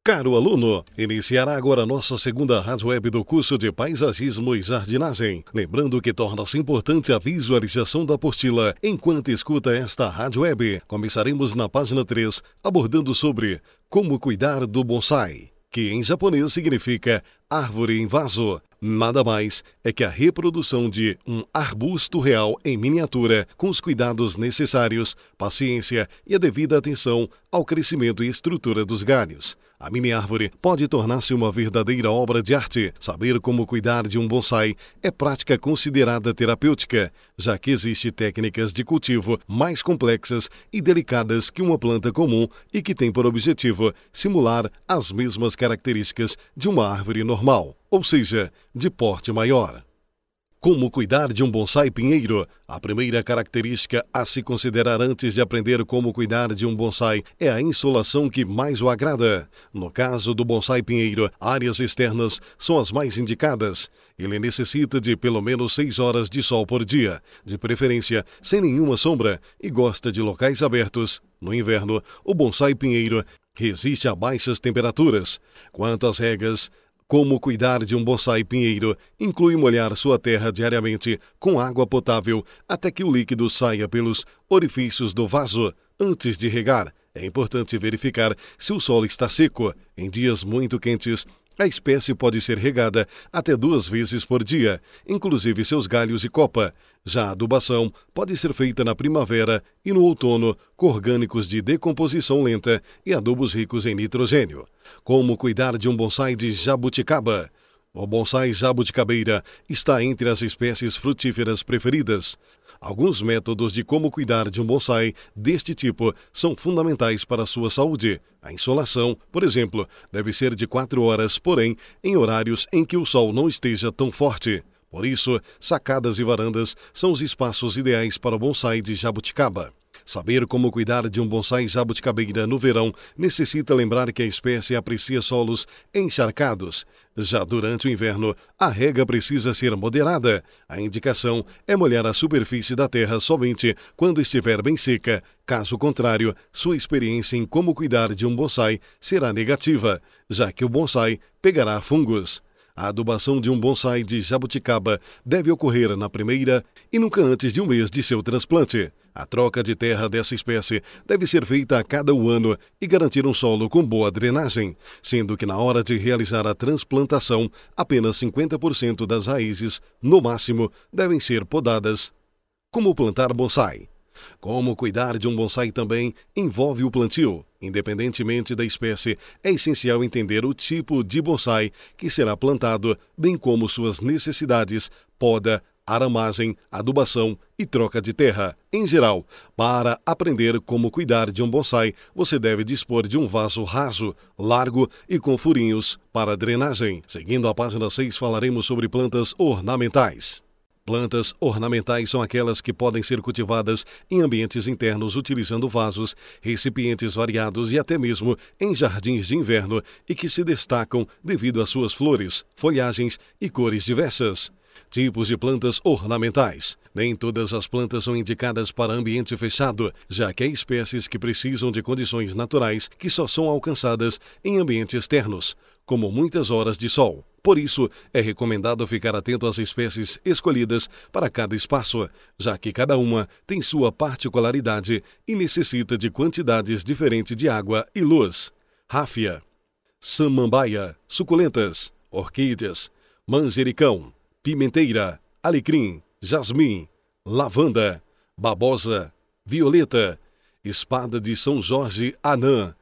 Caro aluno, iniciará agora a nossa segunda rádio web do curso de Paisagismo e Jardinagem. Lembrando que torna-se importante a visualização da apostila enquanto escuta esta rádio web. Começaremos na página 3, abordando sobre como cuidar do bonsai, que em japonês significa árvore em vaso. Nada mais é que a reprodução de um arbusto real em miniatura, com os cuidados necessários, paciência e a devida atenção ao crescimento e estrutura dos galhos. A mini-árvore pode tornar-se uma verdadeira obra de arte. Saber como cuidar de um bonsai é prática considerada terapêutica, já que existem técnicas de cultivo mais complexas e delicadas que uma planta comum e que tem por objetivo simular as mesmas características de uma árvore normal, ou seja, de porte maior. Como cuidar de um bonsai pinheiro? A primeira característica a se considerar antes de aprender como cuidar de um bonsai é a insolação que mais o agrada. No caso do bonsai pinheiro, áreas externas são as mais indicadas. Ele necessita de pelo menos 6 horas de sol por dia, de preferência sem nenhuma sombra, e gosta de locais abertos. No inverno, o bonsai pinheiro resiste a baixas temperaturas. Quanto às regras, como cuidar de um bonsai pinheiro inclui molhar sua terra diariamente com água potável até que o líquido saia pelos orifícios do vaso. Antes de regar, é importante verificar se o solo está seco. Em dias muito quentes, a espécie pode ser regada até 2 vezes por dia, inclusive seus galhos e copa. Já a adubação pode ser feita na primavera e no outono com orgânicos de decomposição lenta e adubos ricos em nitrogênio. Como cuidar de um bonsai de jabuticaba? O bonsai jabuticabeira está entre as espécies frutíferas preferidas. Alguns métodos de como cuidar de um bonsai deste tipo são fundamentais para a sua saúde. A insolação, por exemplo, deve ser de 4 horas, porém, em horários em que o sol não esteja tão forte. Por isso, sacadas e varandas são os espaços ideais para o bonsai de jabuticaba. Saber como cuidar de um bonsai jabuticabeira no verão necessita lembrar que a espécie aprecia solos encharcados. Já durante o inverno, a rega precisa ser moderada. A indicação é molhar a superfície da terra somente quando estiver bem seca. Caso contrário, sua experiência em como cuidar de um bonsai será negativa, já que o bonsai pegará fungos. A adubação de um bonsai de jabuticaba deve ocorrer na primeira e nunca antes de 1 mês de seu transplante. A troca de terra dessa espécie deve ser feita a cada 1 ano e garantir um solo com boa drenagem, sendo que na hora de realizar a transplantação, apenas 50% das raízes, no máximo, devem ser podadas. Como plantar bonsai? Como cuidar de um bonsai também envolve o plantio. Independentemente da espécie, é essencial entender o tipo de bonsai que será plantado, bem como suas necessidades, poda, aramagem, adubação e troca de terra. Em geral, para aprender como cuidar de um bonsai, você deve dispor de um vaso raso, largo e com furinhos para drenagem. Seguindo a página 6, falaremos sobre plantas ornamentais. Plantas ornamentais são aquelas que podem ser cultivadas em ambientes internos utilizando vasos, recipientes variados e até mesmo em jardins de inverno e que se destacam devido às suas flores, folhagens e cores diversas. Tipos de plantas ornamentais. Nem todas as plantas são indicadas para ambiente fechado, já que há espécies que precisam de condições naturais que só são alcançadas em ambientes externos, como muitas horas de sol. Por isso, é recomendado ficar atento às espécies escolhidas para cada espaço, já que cada uma tem sua particularidade e necessita de quantidades diferentes de água e luz. Ráfia, samambaia, suculentas, orquídeas, manjericão, pimenteira, alecrim, jasmim, lavanda, babosa, violeta, espada de São Jorge anã,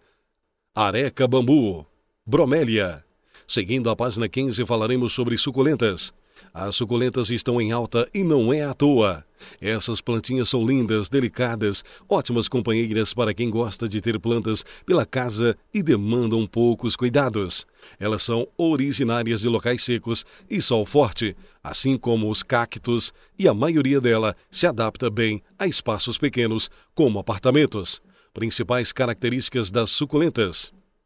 areca bambu, bromélia. Seguindo a página 15, falaremos sobre suculentas. As suculentas estão em alta e não é à toa. Essas plantinhas são lindas, delicadas, ótimas companheiras para quem gosta de ter plantas pela casa e demandam poucos cuidados. Elas são originárias de locais secos e sol forte, assim como os cactos, e a maioria dela se adapta bem a espaços pequenos, como apartamentos. Principais características das suculentas: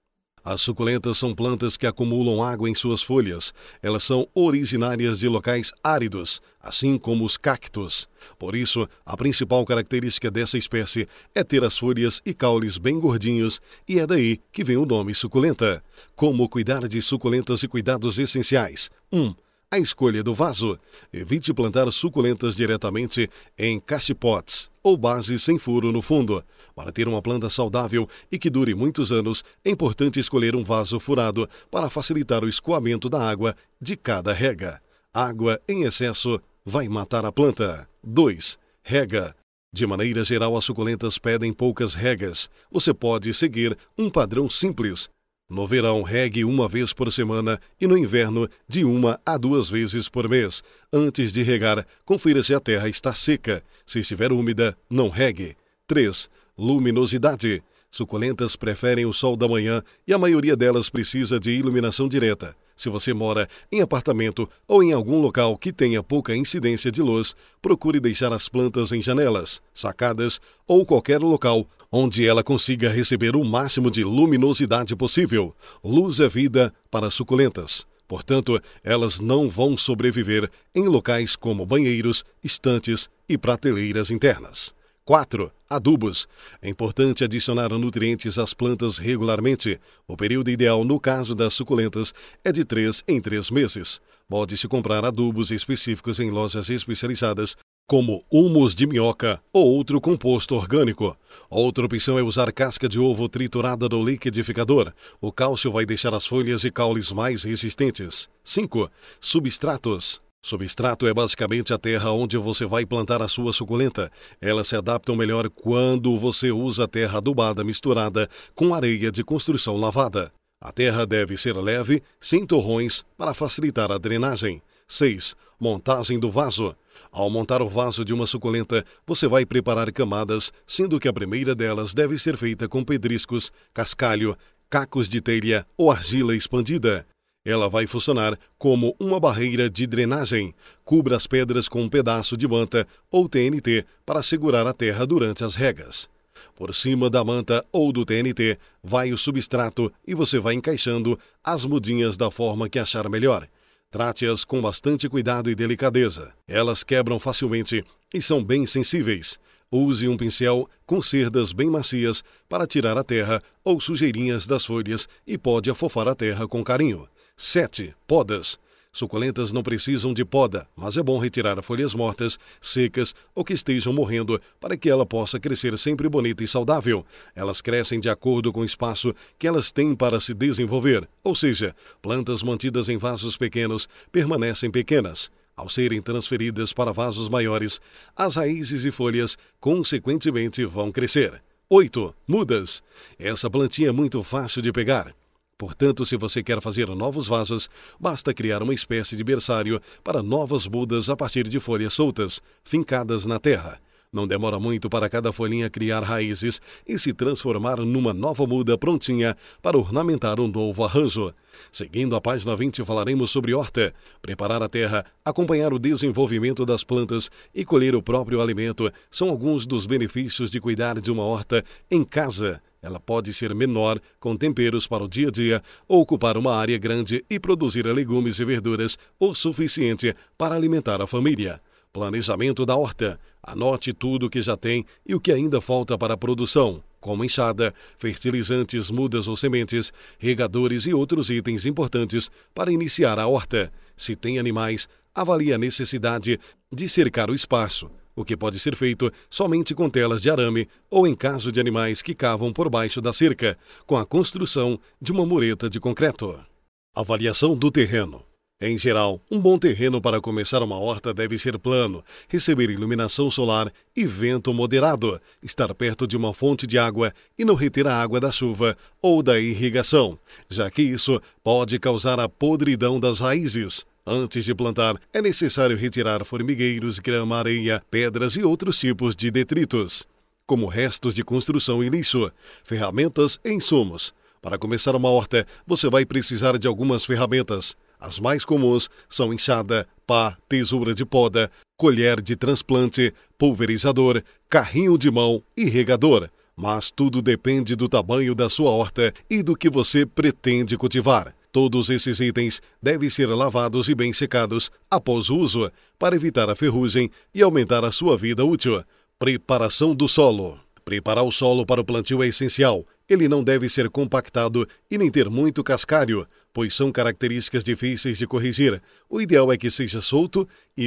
As suculentas são plantas que acumulam água em suas folhas. Elas são originárias de locais áridos, assim como os cactos. Por isso, a principal característica dessa espécie é ter as folhas e caules bem gordinhos, e é daí que vem o nome suculenta. Como cuidar de suculentas e cuidados essenciais? 1. A escolha do vaso. Evite plantar suculentas diretamente em cachipotes ou bases sem furo no fundo. Para ter uma planta saudável e que dure muitos anos, é importante escolher um vaso furado para facilitar o escoamento da água de cada rega. Água em excesso vai matar a planta. 2. Rega. De maneira geral, as suculentas pedem poucas regas. Você pode seguir um padrão simples. No verão, regue uma vez por semana e no inverno, de 1 a 2 vezes por mês. Antes de regar, confira se a terra está seca. Se estiver úmida, não regue. 3. Luminosidade. Suculentas preferem o sol da manhã e a maioria delas precisa de iluminação direta. Se você mora em apartamento ou em algum local que tenha pouca incidência de luz, procure deixar as plantas em janelas, sacadas ou qualquer local onde ela consiga receber o máximo de luminosidade possível. Luz é vida para suculentas. Portanto, elas não vão sobreviver em locais como banheiros, estantes e prateleiras internas. 4. Adubos. É importante adicionar nutrientes às plantas regularmente. O período ideal no caso das suculentas é de 3 em 3 meses. Pode-se comprar adubos específicos em lojas especializadas, como humus de minhoca ou outro composto orgânico. Outra opção é usar casca de ovo triturada no liquidificador. O cálcio vai deixar as folhas e caules mais resistentes. 5. Substratos. Substrato é basicamente a terra onde você vai plantar a sua suculenta. Elas se adaptam melhor quando você usa terra adubada misturada com areia de construção lavada. A terra deve ser leve, sem torrões, para facilitar a drenagem. 6. Montagem do vaso. Ao montar o vaso de uma suculenta, você vai preparar camadas, sendo que a primeira delas deve ser feita com pedriscos, cascalho, cacos de telha ou argila expandida. Ela vai funcionar como uma barreira de drenagem. Cubra as pedras com um pedaço de manta ou TNT para segurar a terra durante as regas. Por cima da manta ou do TNT vai o substrato e você vai encaixando as mudinhas da forma que achar melhor. Trate-as com bastante cuidado e delicadeza. Elas quebram facilmente e são bem sensíveis. Use um pincel com cerdas bem macias para tirar a terra ou sujeirinhas das folhas e pode afofar a terra com carinho. 7. Podas. Suculentas não precisam de poda, mas é bom retirar folhas mortas, secas ou que estejam morrendo para que ela possa crescer sempre bonita e saudável. Elas crescem de acordo com o espaço que elas têm para se desenvolver, ou seja, plantas mantidas em vasos pequenos permanecem pequenas. Ao serem transferidas para vasos maiores, as raízes e folhas consequentemente vão crescer. 8. Mudas. Essa plantinha é muito fácil de pegar. Portanto, se você quer fazer novos vasos, basta criar uma espécie de berçário para novas mudas a partir de folhas soltas, fincadas na terra. Não demora muito para cada folhinha criar raízes e se transformar numa nova muda prontinha para ornamentar um novo arranjo. Seguindo a página 20, falaremos sobre horta, preparar a terra, acompanhar o desenvolvimento das plantas e colher o próprio alimento são alguns dos benefícios de cuidar de uma horta em casa. Ela pode ser menor, com temperos para o dia a dia, ou ocupar uma área grande e produzir legumes e verduras o suficiente para alimentar a família. Planejamento da horta. Anote tudo o que já tem e o que ainda falta para a produção, como enxada, fertilizantes, mudas ou sementes, regadores e outros itens importantes para iniciar a horta. Se tem animais, avalie a necessidade de cercar o espaço, o que pode ser feito somente com telas de arame ou, em caso de animais que cavam por baixo da cerca, com a construção de uma mureta de concreto. Avaliação do terreno. Em geral, um bom terreno para começar uma horta deve ser plano, receber iluminação solar e vento moderado, estar perto de uma fonte de água e não reter a água da chuva ou da irrigação, já que isso pode causar a podridão das raízes. Antes de plantar, é necessário retirar formigueiros, grama, areia, pedras e outros tipos de detritos, como restos de construção e lixo, ferramentas e insumos. Para começar uma horta, você vai precisar de algumas ferramentas. As mais comuns são enxada, pá, tesoura de poda, colher de transplante, pulverizador, carrinho de mão e regador. mas tudo depende do tamanho da sua horta e do que você pretende cultivar. Todos esses itens devem ser lavados e bem secados após o uso, para evitar a ferrugem e aumentar a sua vida útil. Preparação do solo. Preparar o solo para o plantio é essencial. Ele não deve ser compactado e nem ter muito cascalho, pois são características difíceis de corrigir. O ideal é que seja solto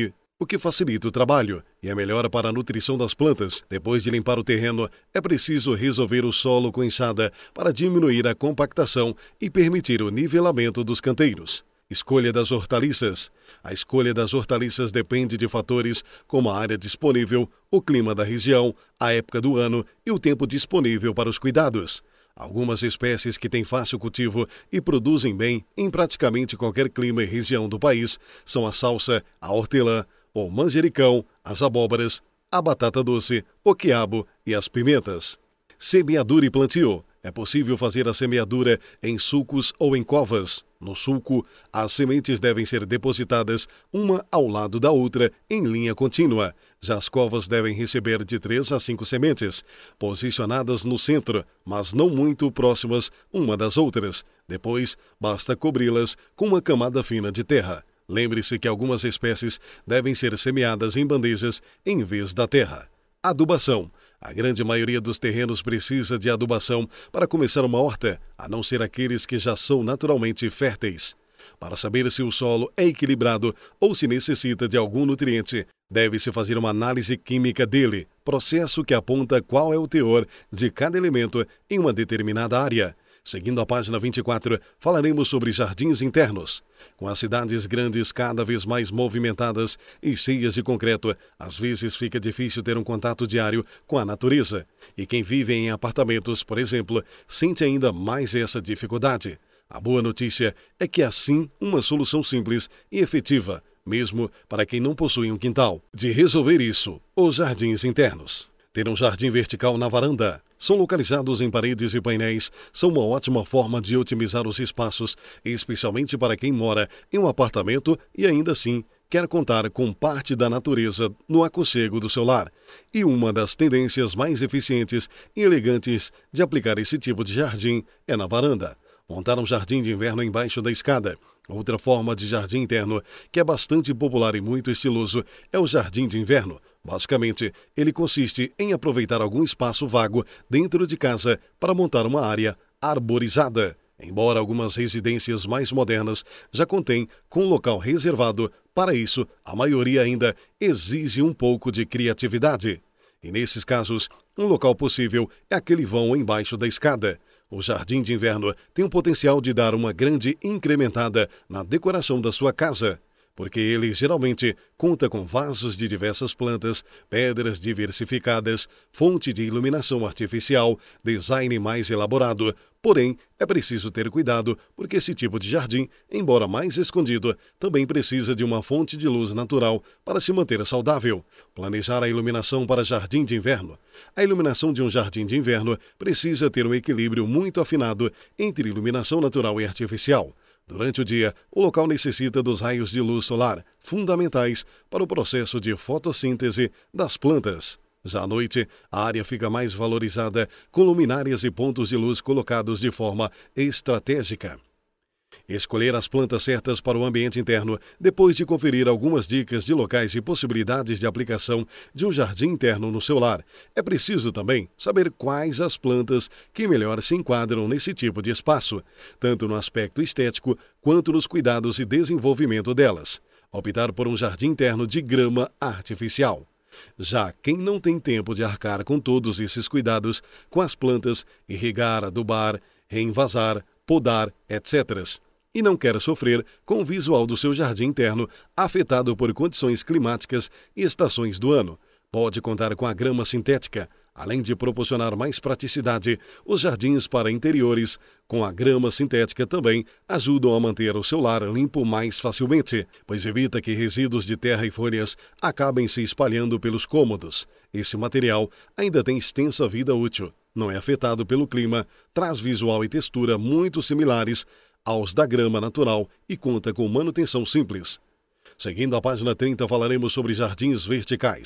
o que facilita o trabalho e é melhor para a nutrição das plantas. Depois de limpar o terreno, é preciso resolver o solo com enxada para diminuir a compactação e permitir o nivelamento dos canteiros. Escolha das hortaliças. A escolha das hortaliças depende de fatores como a área disponível, o clima da região, a época do ano e o tempo disponível para os cuidados. Algumas espécies que têm fácil cultivo e produzem bem em praticamente qualquer clima e região do país são a salsa, a hortelã, o manjericão, as abóboras, a batata doce, o quiabo e as pimentas. Semeadura e plantio. É possível fazer a semeadura em sulcos ou em covas. No sulco, as sementes devem ser depositadas uma ao lado da outra em linha contínua. Já as covas devem receber de 3 a 5 sementes, posicionadas no centro, mas não muito próximas uma das outras. Depois, basta cobri-las com uma camada fina de terra. Lembre-se que algumas espécies devem ser semeadas em bandejas em vez da terra. Adubação. A grande maioria dos terrenos precisa de adubação para começar uma horta, a não ser aqueles que já são naturalmente férteis. Para saber se o solo é equilibrado ou se necessita de algum nutriente, deve-se fazer uma análise química dele, processo que aponta qual é o teor de cada elemento em uma determinada área. Seguindo a página 24, falaremos sobre jardins internos. Com as cidades grandes cada vez mais movimentadas e cheias de concreto, às vezes fica difícil ter um contato diário com a natureza. E quem vive em apartamentos, por exemplo, sente ainda mais essa dificuldade. A boa notícia é que há sim uma solução simples e efetiva, mesmo para quem não possui um quintal, de resolver isso: os jardins internos. Ter um jardim vertical na varanda. São localizados em paredes e painéis, são uma ótima forma de otimizar os espaços, especialmente para quem mora em um apartamento e ainda assim quer contar com parte da natureza no aconchego do seu lar. E uma das tendências mais eficientes e elegantes de aplicar esse tipo de jardim é na varanda. Montar um jardim de inverno embaixo da escada. Outra forma de jardim interno, que é bastante popular e muito estiloso, é o jardim de inverno. Basicamente, ele consiste em aproveitar algum espaço vago dentro de casa para montar uma área arborizada. Embora algumas residências mais modernas já contêm com um local reservado para isso, a maioria ainda exige um pouco de criatividade. E nesses casos, um local possível é aquele vão embaixo da escada. O jardim de inverno tem o potencial de dar uma grande incrementada na decoração da sua casa, porque ele geralmente conta com vasos de diversas plantas, pedras diversificadas, fonte de iluminação artificial, design mais elaborado. Porém, é preciso ter cuidado, porque esse tipo de jardim, embora mais escondido, também precisa de uma fonte de luz natural para se manter saudável. Planejar a iluminação para jardim de inverno. A iluminação de um jardim de inverno precisa ter um equilíbrio muito afinado entre iluminação natural e artificial. Durante o dia, o local necessita dos raios de luz solar, fundamentais para o processo de fotossíntese das plantas. Já à noite, a área fica mais valorizada, com luminárias e pontos de luz colocados de forma estratégica. Escolher as plantas certas para o ambiente interno, depois de conferir algumas dicas de locais e possibilidades de aplicação de um jardim interno no seu lar. É preciso também saber quais as plantas que melhor se enquadram nesse tipo de espaço, tanto no aspecto estético quanto nos cuidados e desenvolvimento delas. Optar por um jardim interno de grama artificial. Já quem não tem tempo de arcar com todos esses cuidados com as plantas, irrigar, adubar, reenvasar, podar, etc., e não quer sofrer com o visual do seu jardim interno afetado por condições climáticas e estações do ano, pode contar com a grama sintética. Além de proporcionar mais praticidade, os jardins para interiores com a grama sintética também ajudam a manter o seu lar limpo mais facilmente, pois evita que resíduos de terra e folhas acabem se espalhando pelos cômodos. Esse material ainda tem extensa vida útil, não é afetado pelo clima, traz visual e textura muito similares aos da grama natural e conta com manutenção simples. Seguindo a página 30, falaremos sobre jardins verticais.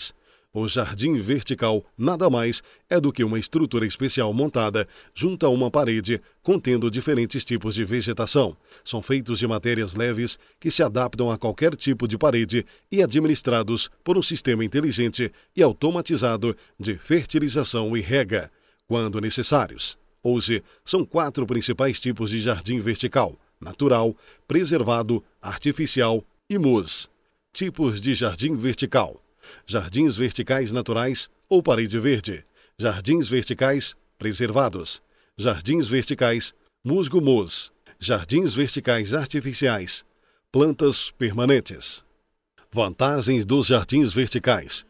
O jardim vertical nada mais é do que uma estrutura especial montada junto a uma parede contendo diferentes tipos de vegetação. São feitos de matérias leves que se adaptam a qualquer tipo de parede e administrados por um sistema inteligente e automatizado de fertilização e rega, quando necessários. Hoje, são 4 principais tipos de jardim vertical: natural, preservado, artificial e mus. Tipos de jardim vertical: jardins verticais naturais ou parede verde, jardins verticais preservados, jardins verticais musgo-mus, jardins verticais artificiais, plantas permanentes. Vantagens dos jardins verticais.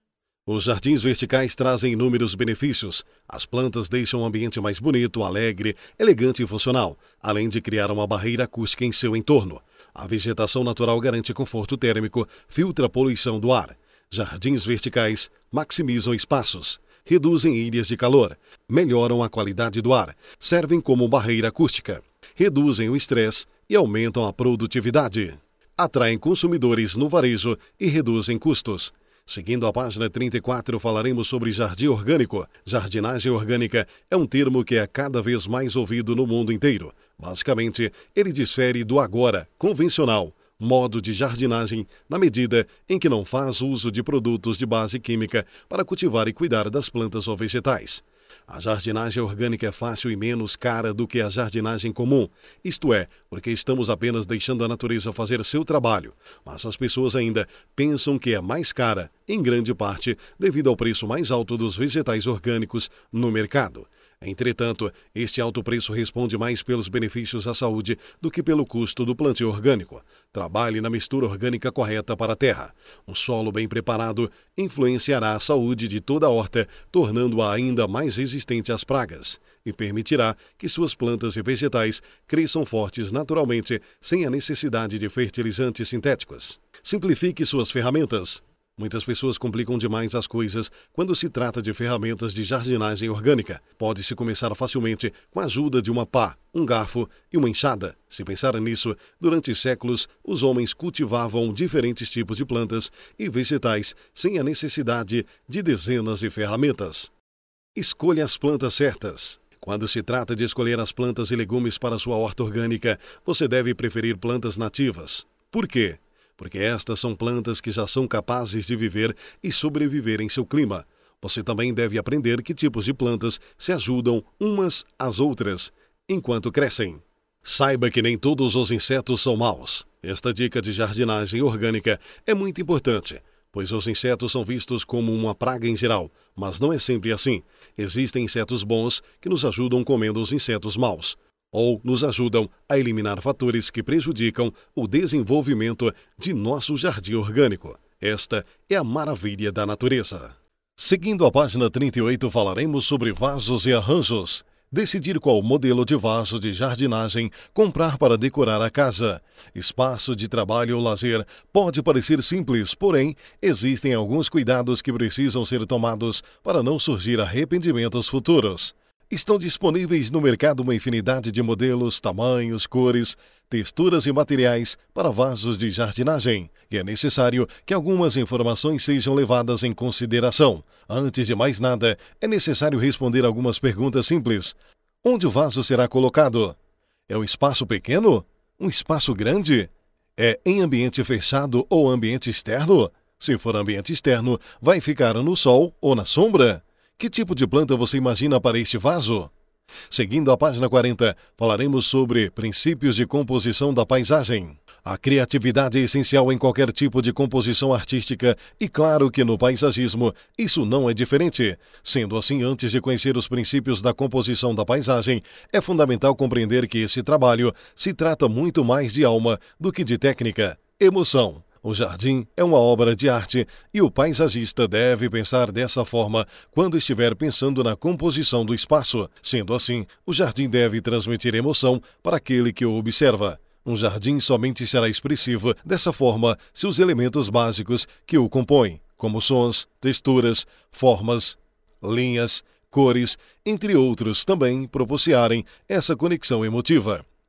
Os jardins verticais trazem inúmeros benefícios. As plantas deixam o ambiente mais bonito, alegre, elegante e funcional, além de criar uma barreira acústica em seu entorno. A vegetação natural garante conforto térmico, filtra a poluição do ar. Jardins verticais maximizam espaços, reduzem ilhas de calor, melhoram a qualidade do ar, servem como barreira acústica, reduzem o estresse e aumentam a produtividade. Atraem consumidores no varejo e reduzem custos. Seguindo a página 34, falaremos sobre jardim orgânico. Jardinagem orgânica é um termo que é cada vez mais ouvido no mundo inteiro. Basicamente, ele difere do agora convencional modo de jardinagem na medida em que não faz uso de produtos de base química para cultivar e cuidar das plantas ou vegetais. A jardinagem orgânica é fácil e menos cara do que a jardinagem comum, isto é, porque estamos apenas deixando a natureza fazer seu trabalho, mas as pessoas ainda pensam que é mais cara, em grande parte devido ao preço mais alto dos vegetais orgânicos no mercado. Entretanto, este alto preço responde mais pelos benefícios à saúde do que pelo custo do plantio orgânico. Trabalhe na mistura orgânica correta para a terra. Um solo bem preparado influenciará a saúde de toda a horta, tornando-a ainda mais resistente às pragas, e permitirá que suas plantas e vegetais cresçam fortes naturalmente, sem a necessidade de fertilizantes sintéticos. Simplifique suas ferramentas. Muitas pessoas complicam demais as coisas quando se trata de ferramentas de jardinagem orgânica. Pode-se começar facilmente com a ajuda de uma pá, um garfo e uma enxada. Se pensar nisso, durante séculos, os homens cultivavam diferentes tipos de plantas e vegetais sem a necessidade de dezenas de ferramentas. Escolha as plantas certas. Quando se trata de escolher as plantas e legumes para sua horta orgânica, você deve preferir plantas nativas. Por quê? Porque estas são plantas que já são capazes de viver e sobreviver em seu clima. Você também deve aprender que tipos de plantas se ajudam umas às outras enquanto crescem. Saiba que nem todos os insetos são maus. Esta dica de jardinagem orgânica é muito importante, pois os insetos são vistos como uma praga em geral, mas não é sempre assim. Existem insetos bons que nos ajudam comendo os insetos maus, ou nos ajudam a eliminar fatores que prejudicam o desenvolvimento de nosso jardim orgânico. Esta é a maravilha da natureza. Seguindo a página 38, falaremos sobre vasos e arranjos. Decidir qual modelo de vaso de jardinagem comprar para decorar a casa. Espaço de trabalho ou lazer pode parecer simples, porém, existem alguns cuidados que precisam ser tomados para não surgir arrependimentos futuros. Estão disponíveis no mercado uma infinidade de modelos, tamanhos, cores, texturas e materiais para vasos de jardinagem, e é necessário que algumas informações sejam levadas em consideração. Antes de mais nada, é necessário responder algumas perguntas simples. Onde o vaso será colocado? É um espaço pequeno? Um espaço grande? É em ambiente fechado ou ambiente externo? Se for ambiente externo, vai ficar no sol ou na sombra? Que tipo de planta você imagina para este vaso? Seguindo a página 40, falaremos sobre princípios de composição da paisagem. A criatividade é essencial em qualquer tipo de composição artística e claro que no paisagismo isso não é diferente. Sendo assim, antes de conhecer os princípios da composição da paisagem, é fundamental compreender que esse trabalho se trata muito mais de alma do que de técnica, emoção. O jardim é uma obra de arte e o paisagista deve pensar dessa forma quando estiver pensando na composição do espaço. Sendo assim, o jardim deve transmitir emoção para aquele que o observa. Um jardim somente será expressivo dessa forma se os elementos básicos que o compõem, como sons, texturas, formas, linhas, cores, entre outros, também propiciarem essa conexão emotiva.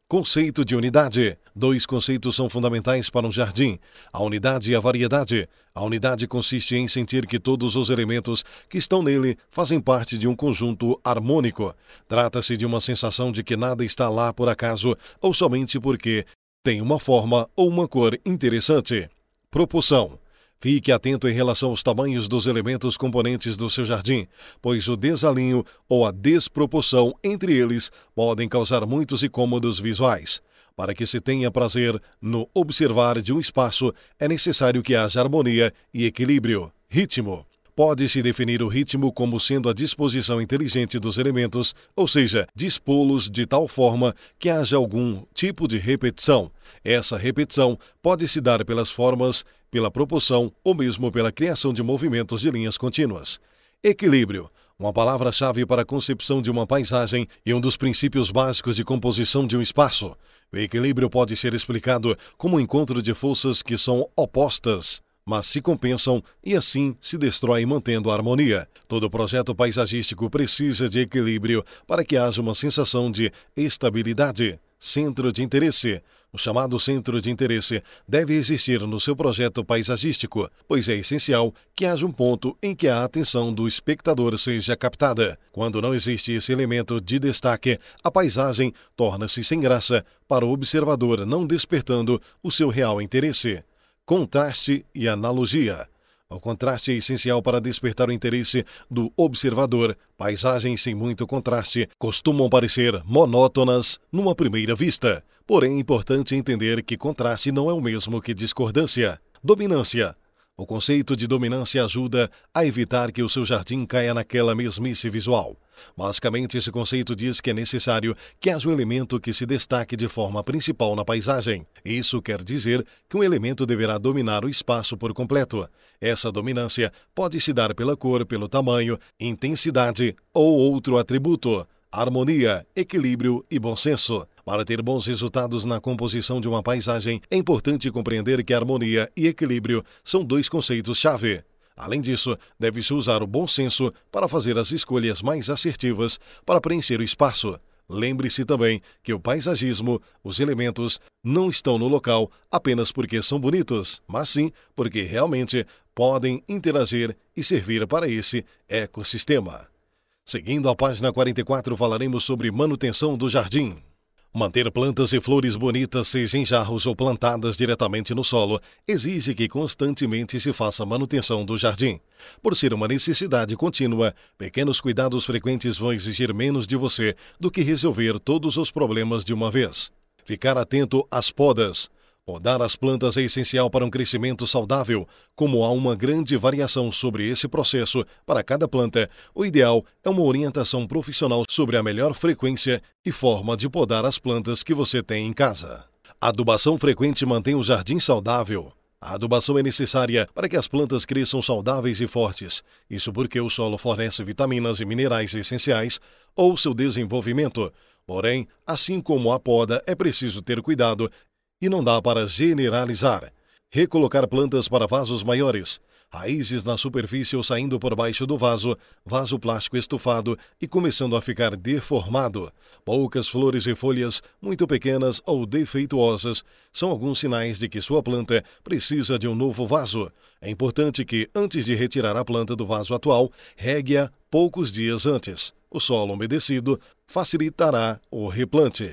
Conceito de unidade. Dois conceitos são fundamentais para um jardim: a unidade e a variedade. A unidade consiste em sentir que todos os elementos que estão nele fazem parte de um conjunto harmônico. Trata-se de uma sensação de que nada está lá por acaso ou somente porque tem uma forma ou uma cor interessante. Proporção. Fique atento em relação aos tamanhos dos elementos componentes do seu jardim, pois o desalinho ou a desproporção entre eles podem causar muitos incômodos visuais. Para que se tenha prazer no observar de um espaço, é necessário que haja harmonia e equilíbrio. Ritmo. Pode-se definir o ritmo como sendo a disposição inteligente dos elementos, ou seja, dispô-los de tal forma que haja algum tipo de repetição. Essa repetição pode se dar pelas formas, pela proporção ou mesmo pela criação de movimentos de linhas contínuas. Equilíbrio. Uma palavra-chave para a concepção de uma paisagem e um dos princípios básicos de composição de um espaço. O equilíbrio pode ser explicado como um encontro de forças que são opostas, mas se compensam e assim se destrói mantendo a harmonia. Todo projeto paisagístico precisa de equilíbrio para que haja uma sensação de estabilidade. Centro de interesse. O chamado centro de interesse deve existir no seu projeto paisagístico, pois é essencial que haja um ponto em que a atenção do espectador seja captada. Quando não existe esse elemento de destaque, a paisagem torna-se sem graça para o observador, não despertando o seu real interesse. Contraste e analogia. O contraste é essencial para despertar o interesse do observador. Paisagens sem muito contraste costumam parecer monótonas numa primeira vista. Porém, é importante entender que contraste não é o mesmo que discordância. Dominância. O conceito de dominância ajuda a evitar que o seu jardim caia naquela mesmice visual. Basicamente, esse conceito diz que é necessário que haja um elemento que se destaque de forma principal na paisagem. Isso quer dizer que um elemento deverá dominar o espaço por completo. Essa dominância pode se dar pela cor, pelo tamanho, intensidade ou outro atributo. Harmonia, equilíbrio e bom senso. Para ter bons resultados na composição de uma paisagem, é importante compreender que harmonia e equilíbrio são dois conceitos-chave. Além disso, deve-se usar o bom senso para fazer as escolhas mais assertivas para preencher o espaço. Lembre-se também que o paisagismo, os elementos, não estão no local apenas porque são bonitos, mas sim porque realmente podem interagir e servir para esse ecossistema. Seguindo a página 44, falaremos sobre manutenção do jardim. Manter plantas e flores bonitas, seja em jarros ou plantadas diretamente no solo, exige que constantemente se faça manutenção do jardim. Por ser uma necessidade contínua, pequenos cuidados frequentes vão exigir menos de você do que resolver todos os problemas de uma vez. Ficar atento às podas. Podar as plantas é essencial para um crescimento saudável. Como há uma grande variação sobre esse processo para cada planta, o ideal é uma orientação profissional sobre a melhor frequência e forma de podar as plantas que você tem em casa. A adubação frequente mantém o jardim saudável. A adubação é necessária para que as plantas cresçam saudáveis e fortes. Isso porque o solo fornece vitaminas e minerais essenciais ao seu desenvolvimento. Porém, assim como a poda, é preciso ter cuidado e não dá para generalizar. Recolocar plantas para vasos maiores. Raízes na superfície ou saindo por baixo do vaso, vaso plástico estufado e começando a ficar deformado. Poucas flores e folhas, muito pequenas ou defeituosas, são alguns sinais de que sua planta precisa de um novo vaso. É importante que, antes de retirar a planta do vaso atual, regue-a poucos dias antes. O solo umedecido facilitará o replante.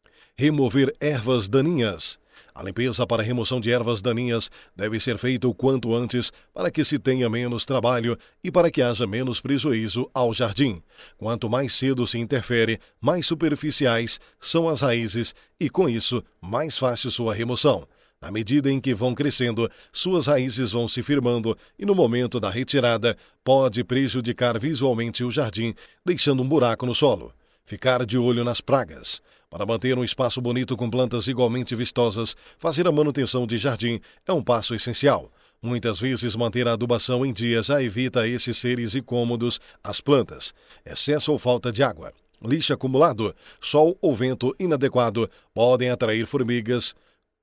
Remover ervas daninhas. A limpeza para remoção de ervas daninhas deve ser feita o quanto antes para que se tenha menos trabalho e para que haja menos prejuízo ao jardim. Quanto mais cedo se interfere, mais superficiais são as raízes e, com isso, mais fácil sua remoção. À medida em que vão crescendo, suas raízes vão se firmando e, no momento da retirada, pode prejudicar visualmente o jardim, deixando um buraco no solo. Ficar de olho nas pragas. Para manter um espaço bonito com plantas igualmente vistosas, fazer a manutenção de jardim é um passo essencial. Muitas vezes manter a adubação em dia já evita esses seres incômodos às plantas. Excesso ou falta de água, lixo acumulado, sol ou vento inadequado podem atrair formigas,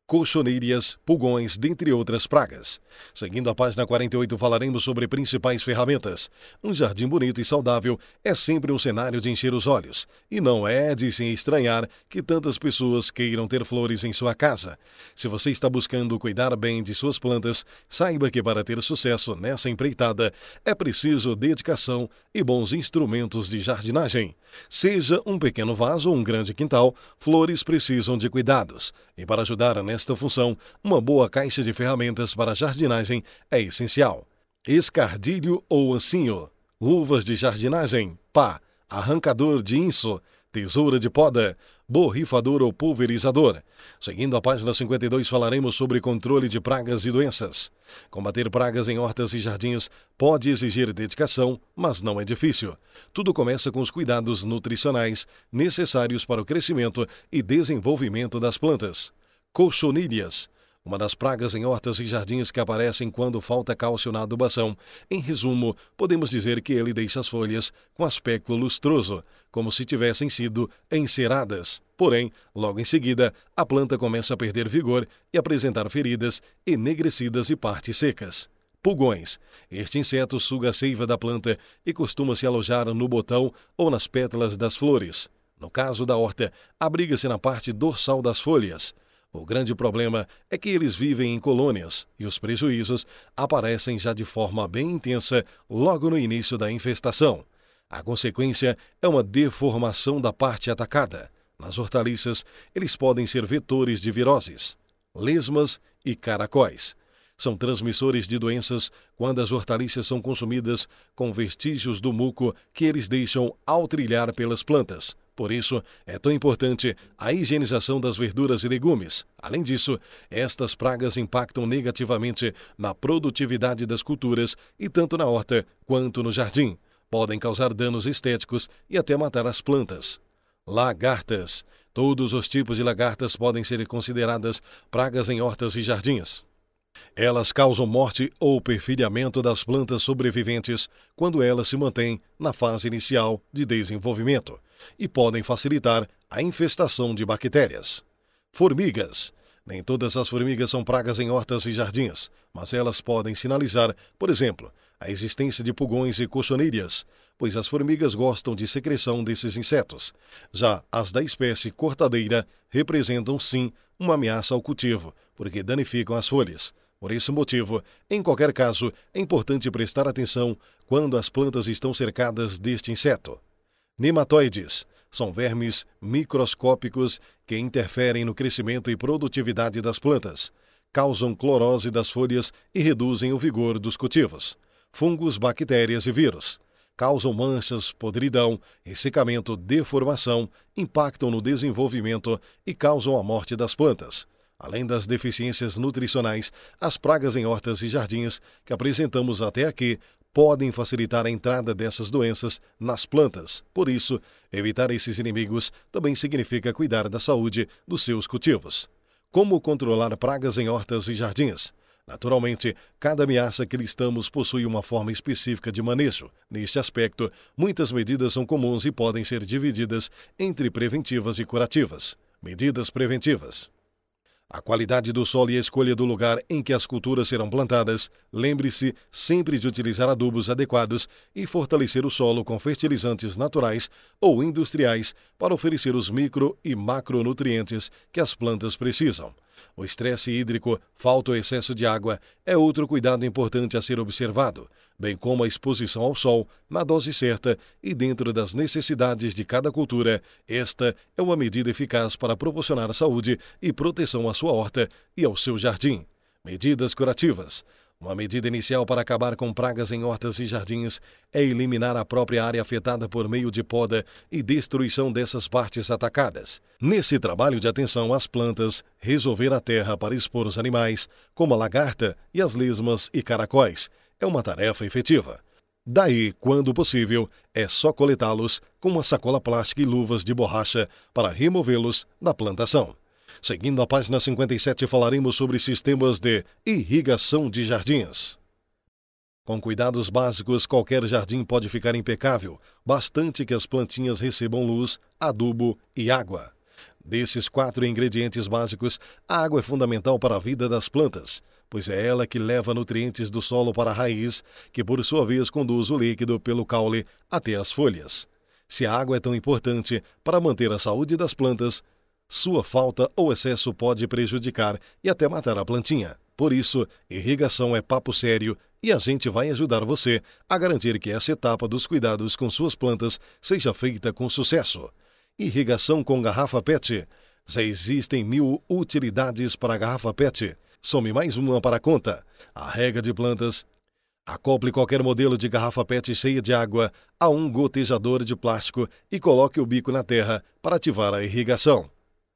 cochonilhas, pulgões, dentre outras pragas. Seguindo a página 48, falaremos sobre principais ferramentas. Um jardim bonito e saudável é sempre um cenário de encher os olhos, e não é de se estranhar que tantas pessoas queiram ter flores em sua casa. Se você está buscando cuidar bem de suas plantas, saiba que para ter sucesso nessa empreitada é preciso dedicação e bons instrumentos de jardinagem. Seja um pequeno vaso ou um grande quintal, flores precisam de cuidados, e para ajudar nesta função, uma boa caixa de ferramentas para jardinagem é essencial. Escardilho ou ancinho, luvas de jardinagem, pá, arrancador de inso, tesoura de poda, borrifador ou pulverizador. Seguindo a página 52, falaremos sobre controle de pragas e doenças. Combater pragas em hortas e jardins pode exigir dedicação, mas não é difícil. Tudo começa com os cuidados nutricionais necessários para o crescimento e desenvolvimento das plantas. Cochonilhas, uma das pragas em hortas e jardins que aparecem quando falta cálcio na adubação. Em resumo, podemos dizer que ele deixa as folhas com aspecto lustroso, como se tivessem sido enceradas. Porém, logo em seguida, a planta começa a perder vigor e apresentar feridas enegrecidas e partes secas. Pulgões. Este inseto suga a seiva da planta e costuma se alojar no botão ou nas pétalas das flores. No caso da horta, abriga-se na parte dorsal das folhas. O grande problema é que eles vivem em colônias e os prejuízos aparecem já de forma bem intensa logo no início da infestação. A consequência é uma deformação da parte atacada. Nas hortaliças, eles podem ser vetores de viroses, lesmas e caracóis. São transmissores de doenças quando as hortaliças são consumidas com vestígios do muco que eles deixam ao trilhar pelas plantas. Por isso, é tão importante a higienização das verduras e legumes. Além disso, estas pragas impactam negativamente na produtividade das culturas e tanto na horta quanto no jardim. Podem causar danos estéticos e até matar as plantas. Lagartas. Todos os tipos de lagartas podem ser consideradas pragas em hortas e jardins. Elas causam morte ou perfilhamento das plantas sobreviventes quando elas se mantêm na fase inicial de desenvolvimento e podem facilitar a infestação de bactérias. Formigas. Nem todas as formigas são pragas em hortas e jardins, mas elas podem sinalizar, por exemplo, a existência de pulgões e cochonilhas, pois as formigas gostam de secreção desses insetos. Já as da espécie cortadeira representam, sim, uma ameaça ao cultivo, porque danificam as folhas. Por esse motivo, em qualquer caso, é importante prestar atenção quando as plantas estão cercadas deste inseto. Nematóides são vermes microscópicos que interferem no crescimento e produtividade das plantas, causam clorose das folhas e reduzem o vigor dos cultivos. Fungos, bactérias e vírus causam manchas, podridão, ressecamento, deformação, impactam no desenvolvimento e causam a morte das plantas. Além das deficiências nutricionais, as pragas em hortas e jardins que apresentamos até aqui podem facilitar a entrada dessas doenças nas plantas. Por isso, evitar esses inimigos também significa cuidar da saúde dos seus cultivos. Como controlar pragas em hortas e jardins? Naturalmente, cada ameaça que listamos possui uma forma específica de manejo. Neste aspecto, muitas medidas são comuns e podem ser divididas entre preventivas e curativas. Medidas preventivas. A qualidade do solo e a escolha do lugar em que as culturas serão plantadas. Lembre-se sempre de utilizar adubos adequados e fortalecer o solo com fertilizantes naturais ou industriais para oferecer os micro e macronutrientes que as plantas precisam. O estresse hídrico, falta ou excesso de água é outro cuidado importante a ser observado, bem como a exposição ao sol na dose certa e dentro das necessidades de cada cultura. Esta é uma medida eficaz para proporcionar saúde e proteção à sua horta e ao seu jardim. Medidas curativas. Uma medida inicial para acabar com pragas em hortas e jardins é eliminar a própria área afetada por meio de poda e destruição dessas partes atacadas. Nesse trabalho de atenção às plantas, resolver a terra para expor os animais, como a lagarta e as lesmas e caracóis, é uma tarefa efetiva. Daí, quando possível, é só coletá-los com uma sacola plástica e luvas de borracha para removê-los da plantação. Seguindo a página 57, falaremos sobre sistemas de irrigação de jardins. Com cuidados básicos, qualquer jardim pode ficar impecável, bastante que as plantinhas recebam luz, adubo e água. Desses 4 ingredientes básicos, a água é fundamental para a vida das plantas, pois é ela que leva nutrientes do solo para a raiz, que por sua vez conduz o líquido pelo caule até as folhas. Se a água é tão importante para manter a saúde das plantas, sua falta ou excesso pode prejudicar e até matar a plantinha. Por isso, irrigação é papo sério e a gente vai ajudar você a garantir que essa etapa dos cuidados com suas plantas seja feita com sucesso. Irrigação com garrafa PET. Já existem 1000 utilidades para a garrafa PET. Some mais uma para a conta. A rega de plantas. Acople qualquer modelo de garrafa PET cheia de água a um gotejador de plástico e coloque o bico na terra para ativar a irrigação.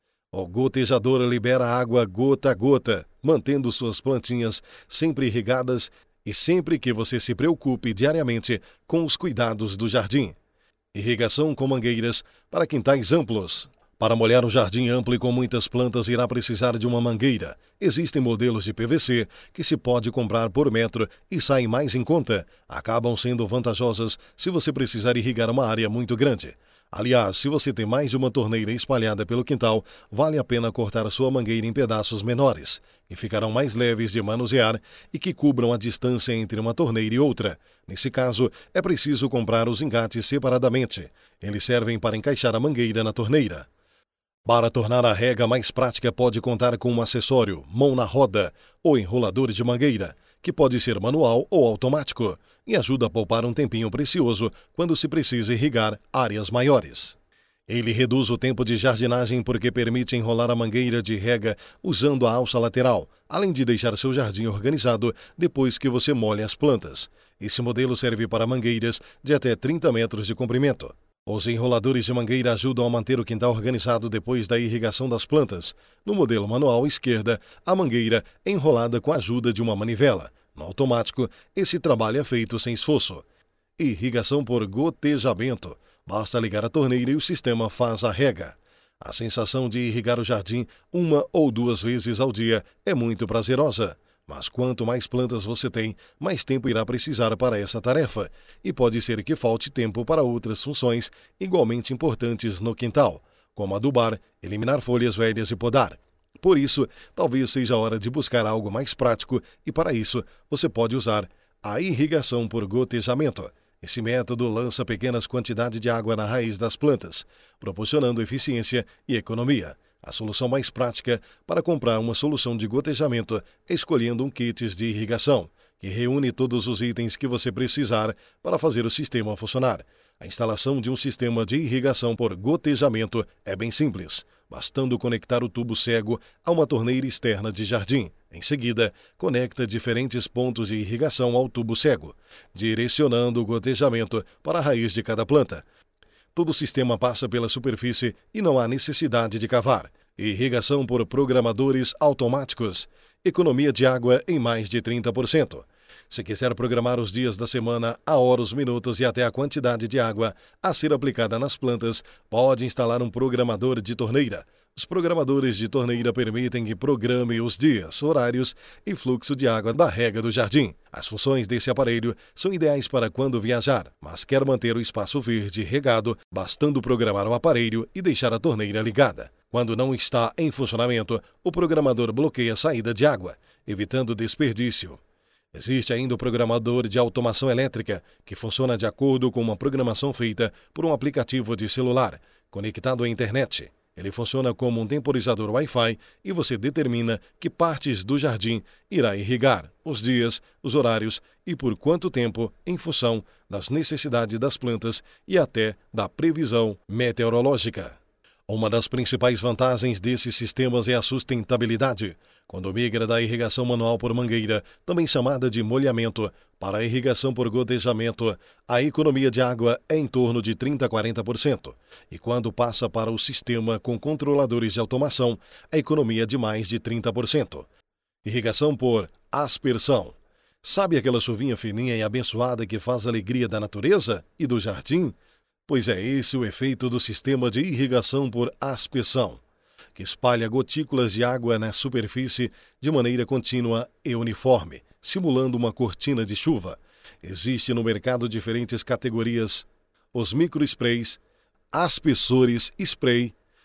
O gotejador libera água gota a gota, mantendo suas plantinhas sempre irrigadas e sempre que você se preocupe diariamente com os cuidados do jardim. Irrigação com mangueiras para quintais amplos. Para molhar um jardim amplo e com muitas plantas, irá precisar de uma mangueira. Existem modelos de PVC que se pode comprar por metro e saem mais em conta. Acabam sendo vantajosas se você precisar irrigar uma área muito grande. Aliás, se você tem mais de uma torneira espalhada pelo quintal, vale a pena cortar a sua mangueira em pedaços menores, que ficarão mais leves de manusear e que cubram a distância entre uma torneira e outra. Nesse caso, é preciso comprar os engates separadamente. Eles servem para encaixar a mangueira na torneira. Para tornar a rega mais prática, pode contar com um acessório, mão na roda, ou enrolador de mangueira, que pode ser manual ou automático, e ajuda a poupar um tempinho precioso quando se precisa irrigar áreas maiores. Ele reduz o tempo de jardinagem porque permite enrolar a mangueira de rega usando a alça lateral, além de deixar seu jardim organizado depois que você molha as plantas. Esse modelo serve para mangueiras de até 30 metros de comprimento. Os enroladores de mangueira ajudam a manter o quintal organizado depois da irrigação das plantas. No modelo manual esquerda, a mangueira é enrolada com a ajuda de uma manivela. No automático, esse trabalho é feito sem esforço. Irrigação por gotejamento. Basta ligar a torneira e o sistema faz a rega. A sensação de irrigar o jardim 1 ou 2 vezes ao dia é muito prazerosa. Mas quanto mais plantas você tem, mais tempo irá precisar para essa tarefa, e pode ser que falte tempo para outras funções igualmente importantes no quintal, como adubar, eliminar folhas velhas e podar. Por isso, talvez seja a hora de buscar algo mais prático e, para isso, você pode usar a irrigação por gotejamento. Esse método lança pequenas quantidades de água na raiz das plantas, proporcionando eficiência e economia. A solução mais prática para comprar uma solução de gotejamento é escolhendo um kit de irrigação, que reúne todos os itens que você precisar para fazer o sistema funcionar. A instalação de um sistema de irrigação por gotejamento é bem simples, bastando conectar o tubo cego a uma torneira externa de jardim. Em seguida, conecta diferentes pontos de irrigação ao tubo cego, direcionando o gotejamento para a raiz de cada planta. Todo o sistema passa pela superfície e não há necessidade de cavar. Irrigação por programadores automáticos. Economia de água em mais de 30%. Se quiser programar os dias da semana, a hora, os minutos e até a quantidade de água a ser aplicada nas plantas, pode instalar um programador de torneira. Os programadores de torneira permitem que programe os dias, horários e fluxo de água da rega do jardim. As funções desse aparelho são ideais para quando viajar, mas quer manter o espaço verde regado, bastando programar o aparelho e deixar a torneira ligada. Quando não está em funcionamento, o programador bloqueia a saída de água, evitando desperdício. Existe ainda o programador de automação elétrica, que funciona de acordo com uma programação feita por um aplicativo de celular, conectado à internet. Ele funciona como um temporizador Wi-Fi e você determina que partes do jardim irá irrigar, os dias, os horários e por quanto tempo, em função das necessidades das plantas e até da previsão meteorológica. Uma das principais vantagens desses sistemas é a sustentabilidade. Quando migra da irrigação manual por mangueira, também chamada de molhamento, para a irrigação por gotejamento, a economia de água é em torno de 30% a 40%. E quando passa para o sistema com controladores de automação, a economia é de mais de 30%. Irrigação por aspersão. Sabe aquela chuvinha fininha e abençoada que faz a alegria da natureza e do jardim? Pois é esse o efeito do sistema de irrigação por aspersão, que espalha gotículas de água na superfície de maneira contínua e uniforme, simulando uma cortina de chuva. Existe no mercado diferentes categorias: os microsprays, aspersores spray,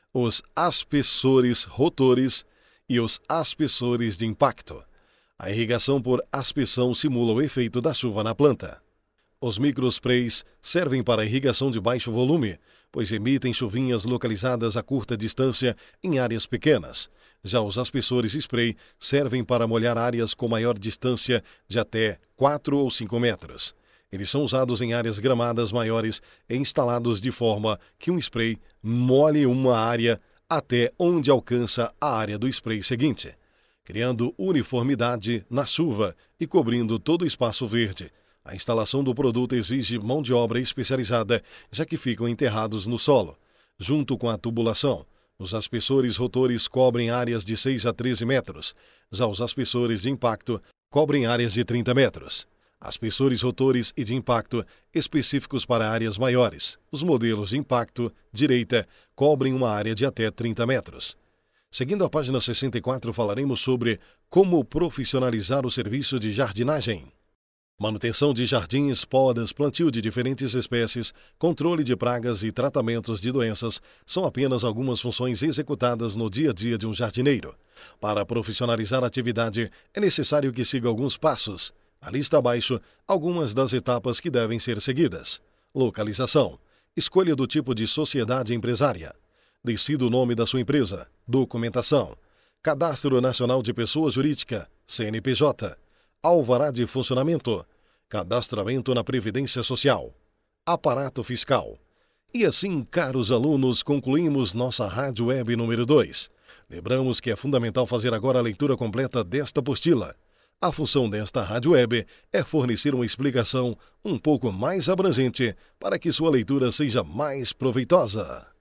os aspersores rotores e os aspersores de impacto. A irrigação por aspersão simula o efeito da chuva na planta. Os microsprays servem para irrigação de baixo volume, pois emitem chuvinhas localizadas a curta distância em áreas pequenas. Já os aspersores spray servem para molhar áreas com maior distância de até 4 ou 5 metros. Eles são usados em áreas gramadas maiores e instalados de forma que um spray molhe uma área até onde alcança a área do spray seguinte, criando uniformidade na chuva e cobrindo todo o espaço verde. A instalação do produto exige mão de obra especializada, já que ficam enterrados no solo. Junto com a tubulação, os aspersores rotores cobrem áreas de 6 a 13 metros. Já os aspersores de impacto cobrem áreas de 30 metros. Aspersores rotores e de impacto específicos para áreas maiores. Os modelos de impacto direita cobrem uma área de até 30 metros. Seguindo a página 64, falaremos sobre como profissionalizar o serviço de jardinagem. Manutenção de jardins, podas, plantio de diferentes espécies, controle de pragas e tratamentos de doenças são apenas algumas funções executadas no dia a dia de um jardineiro. Para profissionalizar a atividade, é necessário que siga alguns passos. Na lista abaixo, algumas das etapas que devem ser seguidas. Localização. Escolha do tipo de sociedade empresária. Decida o nome da sua empresa. Documentação. Cadastro Nacional de Pessoa Jurídica, CNPJ. Alvará de funcionamento, cadastramento na Previdência Social, aparato fiscal. E assim, caros alunos, concluímos nossa Rádio Web número 2. Lembramos que é fundamental fazer agora a leitura completa desta apostila. A função desta Rádio Web é fornecer uma explicação um pouco mais abrangente para que sua leitura seja mais proveitosa.